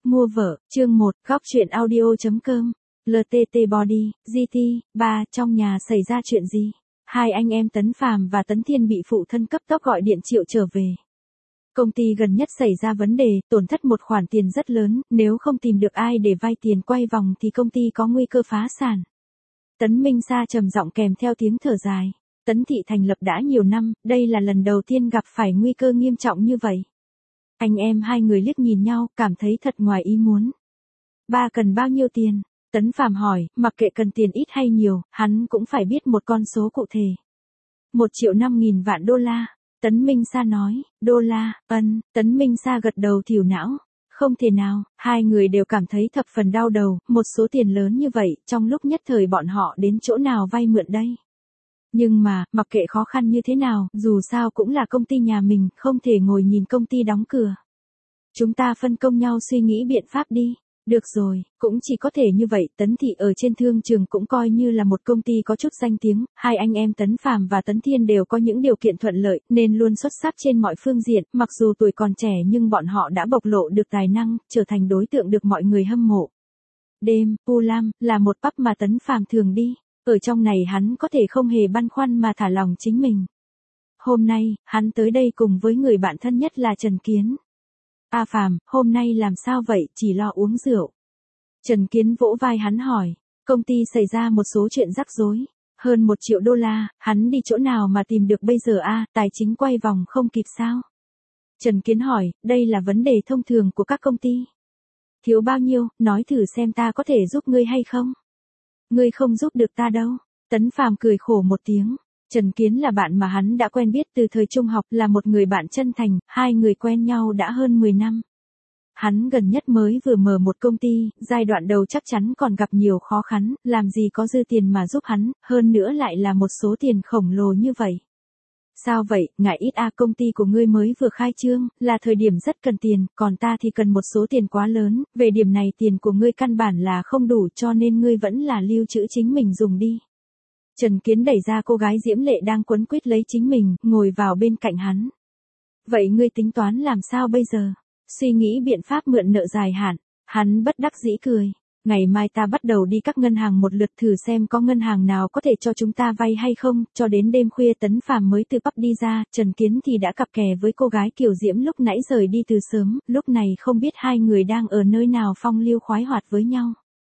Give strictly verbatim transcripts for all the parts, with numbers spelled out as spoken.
Mua vợ, chương một, góc truyện audio.com, lờ tê tê Body, giê tê, ba, trong nhà xảy ra chuyện gì? Hai anh em Tấn Phàm và Tấn Thiên bị phụ thân cấp tốc gọi điện triệu trở về. Công ty gần nhất xảy ra vấn đề, tổn thất một khoản tiền rất lớn, nếu không tìm được ai để vay tiền quay vòng thì công ty có nguy cơ phá sản. Tấn Minh Sa trầm giọng kèm theo tiếng thở dài. Tấn thị thành lập đã nhiều năm, đây là lần đầu tiên gặp phải nguy cơ nghiêm trọng như vậy. Anh em hai người liếc nhìn nhau, cảm thấy thật ngoài ý muốn. Ba cần bao nhiêu tiền? Tấn Phàm hỏi, mặc kệ cần tiền ít hay nhiều, hắn cũng phải biết một con số cụ thể. Một triệu năm nghìn vạn đô la. Tấn Minh Sa nói, đô la, ân, Tấn Minh Sa gật đầu thìu não. Không thể nào, hai người đều cảm thấy thập phần đau đầu, một số tiền lớn như vậy, trong lúc nhất thời bọn họ đến chỗ nào vay mượn đây? Nhưng mà, mặc kệ khó khăn như thế nào, dù sao cũng là công ty nhà mình, không thể ngồi nhìn công ty đóng cửa. Chúng ta phân công nhau suy nghĩ biện pháp đi. Được rồi, cũng chỉ có thể như vậy. Tấn thị ở trên thương trường cũng coi như là một công ty có chút danh tiếng, hai anh em Tấn Phàm và Tấn Thiên đều có những điều kiện thuận lợi, nên luôn xuất sắc trên mọi phương diện, mặc dù tuổi còn trẻ nhưng bọn họ đã bộc lộ được tài năng, trở thành đối tượng được mọi người hâm mộ. Đêm, Pu Lam, là một pub mà Tấn Phàm thường đi. Ở trong này hắn có thể không hề băn khoăn mà thả lòng chính mình. Hôm nay, hắn tới đây cùng với người bạn thân nhất là Trần Kiến. A Phàm, hôm nay làm sao vậy, chỉ lo uống rượu. Trần Kiến vỗ vai hắn hỏi, công ty xảy ra một số chuyện rắc rối. Hơn một triệu đô la, hắn đi chỗ nào mà tìm được bây giờ a, tài chính quay vòng không kịp sao? Trần Kiến hỏi, đây là vấn đề thông thường của các công ty. Thiếu bao nhiêu, nói thử xem ta có thể giúp ngươi hay không? Ngươi không giúp được ta đâu. Tấn Phàm cười khổ một tiếng. Trần Kiến là bạn mà hắn đã quen biết từ thời trung học, là một người bạn chân thành, hai người quen nhau đã hơn mười năm. Hắn gần nhất mới vừa mở một công ty, giai đoạn đầu chắc chắn còn gặp nhiều khó khăn, làm gì có dư tiền mà giúp hắn, hơn nữa lại là một số tiền khổng lồ như vậy. Sao vậy, ngại ít a, công ty của ngươi mới vừa khai trương, là thời điểm rất cần tiền, còn ta thì cần một số tiền quá lớn, về điểm này tiền của ngươi căn bản là không đủ cho nên ngươi vẫn là lưu trữ chính mình dùng đi. Trần Kiến đẩy ra cô gái diễm lệ đang quấn quýt lấy chính mình, ngồi vào bên cạnh hắn. Vậy ngươi tính toán làm sao bây giờ? Suy nghĩ biện pháp mượn nợ dài hạn. Hắn bất đắc dĩ cười. Ngày mai ta bắt đầu đi các ngân hàng một lượt thử xem có ngân hàng nào có thể cho chúng ta vay hay không, cho đến đêm khuya Tấn Phàm mới từ pub đi ra, Trần Kiến thì đã cặp kè với cô gái Kiều Diễm lúc nãy rời đi từ sớm, lúc này không biết hai người đang ở nơi nào phong lưu khoái hoạt với nhau.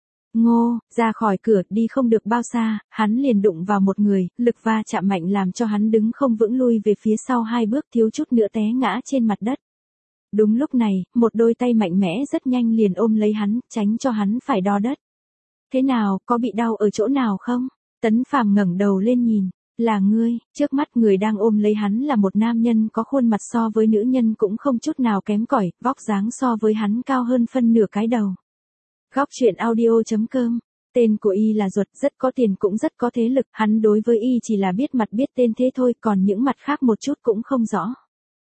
Ngô, ra khỏi cửa, đi không được bao xa, hắn liền đụng vào một người, lực va chạm mạnh làm cho hắn đứng không vững, lui về phía sau hai bước, thiếu chút nữa té ngã trên mặt đất. Đúng lúc này, một đôi tay mạnh mẽ rất nhanh liền ôm lấy hắn, tránh cho hắn phải đo đất. Thế nào, có bị đau ở chỗ nào không? Tấn Phàm ngẩng đầu lên nhìn, là ngươi. Trước mắt người đang ôm lấy hắn là một nam nhân có khuôn mặt so với nữ nhân cũng không chút nào kém cỏi, vóc dáng so với hắn cao hơn phân nửa cái đầu. Góc truyện audio.com, tên của y là Duật, rất có tiền cũng rất có thế lực, hắn đối với y chỉ là biết mặt biết tên thế thôi, còn những mặt khác một chút cũng không rõ.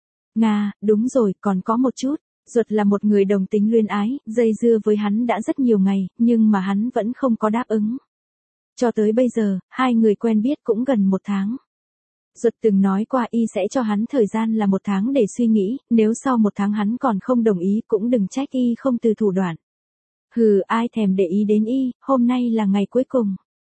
Nga, đúng rồi, còn có một chút, Duật là một người đồng tính luyến ái, dây dưa với hắn đã rất nhiều ngày, nhưng mà hắn vẫn không có đáp ứng. Cho tới bây giờ, hai người quen biết cũng gần một tháng. Duật từng nói qua y sẽ cho hắn thời gian là một tháng để suy nghĩ, nếu sau một tháng hắn còn không đồng ý cũng đừng trách y không từ thủ đoạn. Hừ, ai thèm để ý đến y, hôm nay là ngày cuối cùng.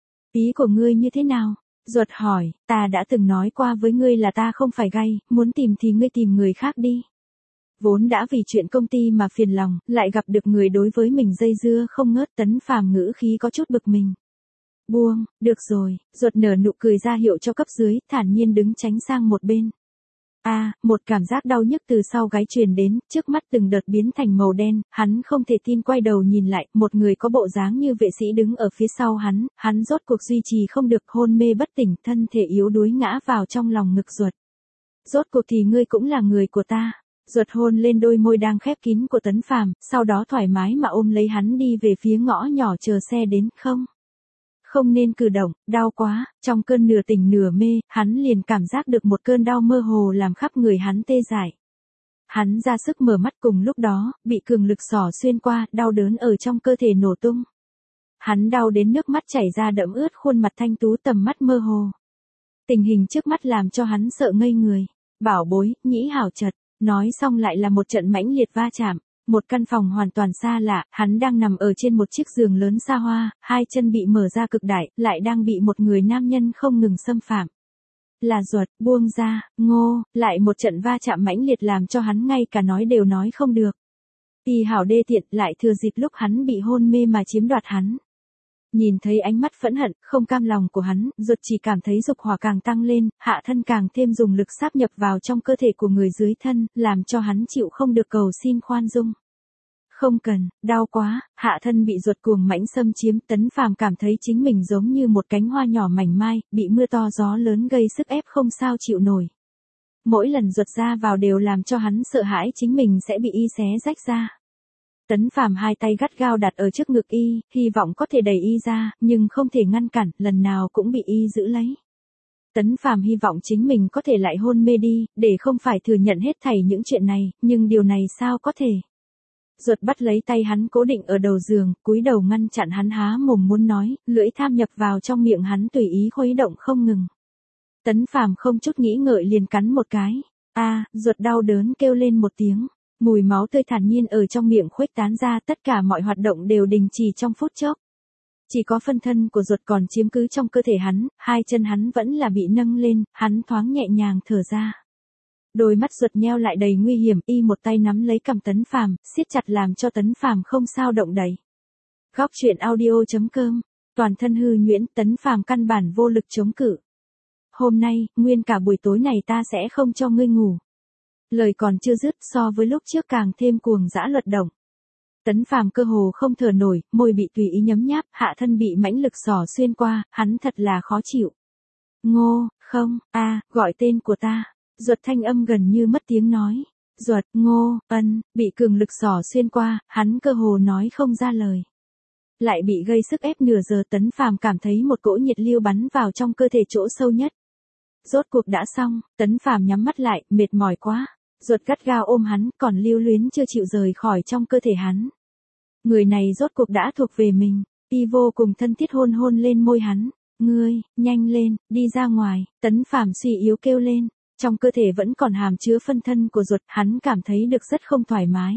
Ý của ngươi như thế nào? Duật hỏi, ta đã từng nói qua với ngươi là ta không phải gay, muốn tìm thì ngươi tìm người khác đi. Vốn đã vì chuyện công ty mà phiền lòng, lại gặp được người đối với mình dây dưa không ngớt, Tấn Phàm ngữ khí có chút bực mình. Buông, được rồi, Duật nở nụ cười ra hiệu cho cấp dưới, thản nhiên đứng tránh sang một bên. A, à, một cảm giác đau nhức từ sau gáy truyền đến, trước mắt từng đợt biến thành màu đen, hắn không thể tin quay đầu nhìn lại, một người có bộ dáng như vệ sĩ đứng ở phía sau hắn, hắn rốt cuộc duy trì không được, hôn mê bất tỉnh, thân thể yếu đuối ngã vào trong lòng ngực Duật. Rốt cuộc thì ngươi cũng là người của ta. Duật hôn lên đôi môi đang khép kín của Tấn Phàm, sau đó thoải mái mà ôm lấy hắn đi về phía ngõ nhỏ chờ xe đến, không. Không nên cử động, đau quá, trong cơn nửa tỉnh nửa mê, hắn liền cảm giác được một cơn đau mơ hồ làm khắp người hắn tê dại. Hắn ra sức mở mắt, cùng lúc đó, bị cường lực xỏ xuyên qua, đau đớn ở trong cơ thể nổ tung. Hắn đau đến nước mắt chảy ra đẫm ướt khuôn mặt thanh tú, tầm mắt mơ hồ. Tình hình trước mắt làm cho hắn sợ ngây người. Bảo bối, nhĩ hảo chật, nói xong lại là một trận mãnh liệt va chạm. Một căn phòng hoàn toàn xa lạ, hắn đang nằm ở trên một chiếc giường lớn xa hoa, hai chân bị mở ra cực đại, lại đang bị một người nam nhân không ngừng xâm phạm. Là Duật, buông ra, Ngô, lại một trận va chạm mãnh liệt làm cho hắn ngay cả nói đều nói không được. Y hảo đê tiện, lại thừa dịp lúc hắn bị hôn mê mà chiếm đoạt hắn. Nhìn thấy ánh mắt phẫn hận, không cam lòng của hắn, Duật chỉ cảm thấy dục hỏa càng tăng lên, hạ thân càng thêm dùng lực sáp nhập vào trong cơ thể của người dưới thân, làm cho hắn chịu không được cầu xin khoan dung. Không cần, đau quá, hạ thân bị Duật cuồng mãnh xâm chiếm, Tấn Phàm cảm thấy chính mình giống như một cánh hoa nhỏ mảnh mai, bị mưa to gió lớn gây sức ép không sao chịu nổi. Mỗi lần Duật ra vào đều làm cho hắn sợ hãi chính mình sẽ bị y xé rách ra. Tấn Phàm hai tay gắt gao đặt ở trước ngực y, hy vọng có thể đẩy y ra, nhưng không thể ngăn cản, lần nào cũng bị y giữ lấy. Tấn Phàm hy vọng chính mình có thể lại hôn mê đi, để không phải thừa nhận hết thảy những chuyện này, nhưng điều này sao có thể. Duật bắt lấy tay hắn cố định ở đầu giường, cúi đầu ngăn chặn hắn há mồm muốn nói, lưỡi tham nhập vào trong miệng hắn tùy ý khuấy động không ngừng. Tấn Phàm không chút nghĩ ngợi liền cắn một cái. A, à, Duật đau đớn kêu lên một tiếng. Mùi máu tươi thản nhiên ở trong miệng khuếch tán ra, tất cả mọi hoạt động đều đình chỉ trong phút chốc. Chỉ có phân thân của Duật còn chiếm cứ trong cơ thể hắn, hai chân hắn vẫn là bị nâng lên, hắn thoáng nhẹ nhàng thở ra. Đôi mắt Duật nheo lại đầy nguy hiểm, y một tay nắm lấy cằm Tấn Phàm, siết chặt làm cho Tấn Phàm không sao động đậy. Góc truyện audio chấm com, toàn thân hư nhuyễn, Tấn Phàm căn bản vô lực chống cự. Hôm nay, nguyên cả buổi tối này ta sẽ không cho ngươi ngủ. Lời còn chưa dứt, so với lúc trước càng thêm cuồng dã luật động. Tấn Phàm cơ hồ không thở nổi, môi bị tùy ý nhấm nháp, hạ thân bị mãnh lực xỏ xuyên qua, hắn thật là khó chịu. Ngô, không, a, à, gọi tên của ta. Duật thanh âm gần như mất tiếng nói. Duật, Ngô, ân, bị cường lực xỏ xuyên qua, hắn cơ hồ nói không ra lời. Lại bị gây sức ép nửa giờ, Tấn Phàm cảm thấy một cỗ nhiệt lưu bắn vào trong cơ thể chỗ sâu nhất. Rốt cuộc đã xong, Tấn Phàm nhắm mắt lại, mệt mỏi quá. Duật gắt gao ôm hắn, còn lưu luyến chưa chịu rời khỏi trong cơ thể hắn. Người này rốt cuộc đã thuộc về mình, y vô cùng thân thiết hôn hôn lên môi hắn. Ngươi, nhanh lên, đi ra ngoài, Tấn Phàm suy yếu kêu lên. Trong cơ thể vẫn còn hàm chứa phân thân của Duật, hắn cảm thấy được rất không thoải mái.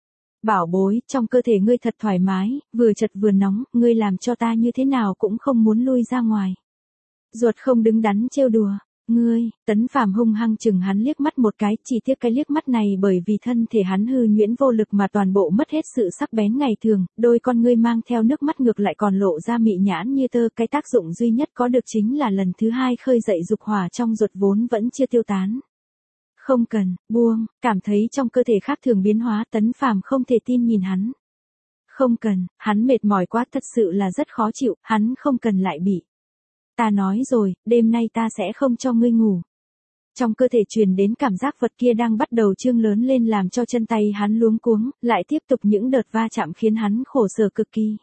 Bảo bối, trong cơ thể ngươi thật thoải mái, vừa chật vừa nóng, ngươi làm cho ta như thế nào cũng không muốn lui ra ngoài. Duật không đứng đắn trêu đùa. Ngươi, Tấn Phàm hung hăng chừng hắn liếc mắt một cái, chỉ tiếc cái liếc mắt này bởi vì thân thể hắn hư nhuyễn vô lực mà toàn bộ mất hết sự sắc bén ngày thường, đôi con ngươi mang theo nước mắt ngược lại còn lộ ra mị nhãn như tơ, cái tác dụng duy nhất có được chính là lần thứ hai khơi dậy dục hỏa trong Duật vốn vẫn chưa tiêu tán. Không cần, buông, cảm thấy trong cơ thể khác thường biến hóa, Tấn Phàm không thể tin nhìn hắn. Không cần, hắn mệt mỏi quá, thật sự là rất khó chịu, hắn không cần lại bị. Ta nói rồi, đêm nay ta sẽ không cho ngươi ngủ. Trong cơ thể truyền đến cảm giác vật kia đang bắt đầu trương lớn lên làm cho chân tay hắn luống cuống, lại tiếp tục những đợt va chạm khiến hắn khổ sở cực kỳ.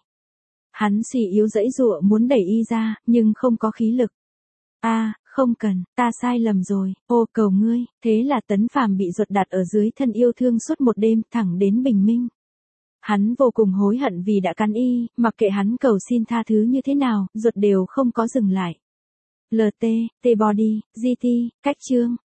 Hắn suy yếu dãy dụa muốn đẩy y ra, nhưng không có khí lực. A, à, không cần, ta sai lầm rồi, ô cầu ngươi, thế là Tấn Phàm bị Duật đặt ở dưới thân yêu thương suốt một đêm, thẳng đến bình minh. Hắn vô cùng hối hận vì đã cắn y, mặc kệ hắn cầu xin tha thứ như thế nào, Duật đều không có dừng lại. lờ tê, T-Body, giê tê, cách chương.